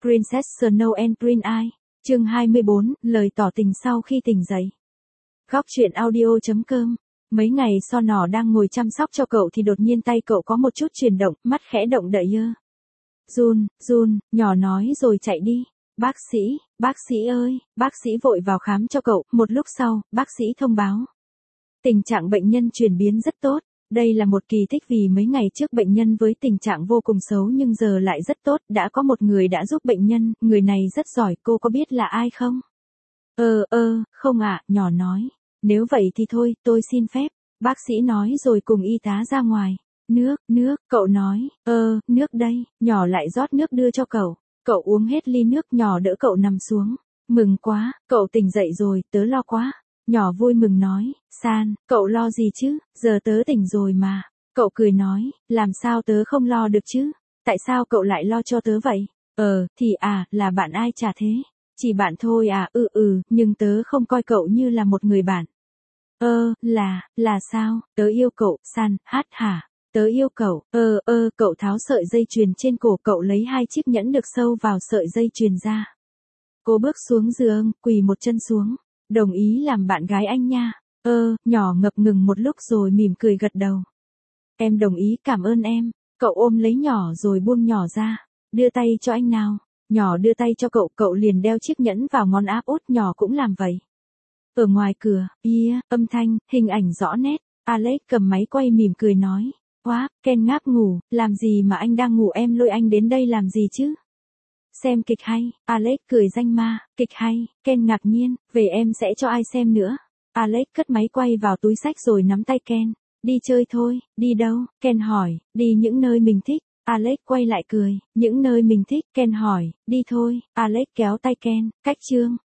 Princess Snow and Prince Eye, chương 24, lời tỏ tình sau khi tỉnh dậy. Góc truyện audio.com. Mấy ngày so nỏ đang ngồi chăm sóc cho cậu thì đột nhiên tay cậu có một chút chuyển động, mắt khẽ động đậy ơ. Jun, nhỏ nói rồi chạy đi. Bác sĩ ơi, bác sĩ vội vào khám cho cậu, một lúc sau, bác sĩ thông báo. Tình trạng bệnh nhân chuyển biến rất tốt. Đây là một kỳ tích vì mấy ngày trước bệnh nhân với tình trạng vô cùng xấu nhưng giờ lại rất tốt, đã có một người đã giúp bệnh nhân, người này rất giỏi, cô có biết là ai không? Không ạ, nhỏ nói. Nếu vậy thì thôi, tôi xin phép. Bác sĩ nói rồi cùng y tá ra ngoài. Nước, cậu nói, nước đây, nhỏ lại rót nước đưa cho cậu. Cậu uống hết ly nước, nhỏ đỡ cậu nằm xuống. Mừng quá, cậu tỉnh dậy rồi, tớ lo quá. Nhỏ vui mừng nói, San, cậu lo gì chứ, giờ tớ tỉnh rồi mà. Cậu cười nói, làm sao tớ không lo được chứ, tại sao cậu lại lo cho tớ vậy? Là bạn ai chả thế, chỉ bạn thôi à, nhưng tớ không coi cậu như là một người bạn. Là sao, tớ yêu cậu, San, hả? Tớ yêu cậu, cậu tháo sợi dây chuyền trên cổ cậu lấy 2 chiếc nhẫn được sâu vào sợi dây chuyền ra. Cô bước xuống giường, quỳ một chân xuống. Đồng ý làm bạn gái anh nha. Nhỏ ngập ngừng một lúc rồi mỉm cười gật đầu. Em đồng ý, cảm ơn em. Cậu ôm lấy nhỏ rồi buông nhỏ ra. Đưa tay cho anh nào. Nhỏ đưa tay cho cậu, cậu liền đeo chiếc nhẫn vào ngón áp út, nhỏ cũng làm vậy. Ở ngoài cửa, âm thanh, hình ảnh rõ nét. Alex cầm máy quay mỉm cười nói. Wow, Ken ngáp ngủ, làm gì mà anh đang ngủ, em lôi anh đến đây làm gì chứ? Xem kịch hay, Alex cười danh ma, kịch hay, Ken ngạc nhiên, về em sẽ cho ai xem nữa? Alex cất máy quay vào túi xách rồi nắm tay Ken, đi chơi thôi, đi đâu? Ken hỏi, đi những nơi mình thích. Alex quay lại cười, những nơi mình thích, Ken hỏi, đi thôi. Alex kéo tay Ken, cách chương.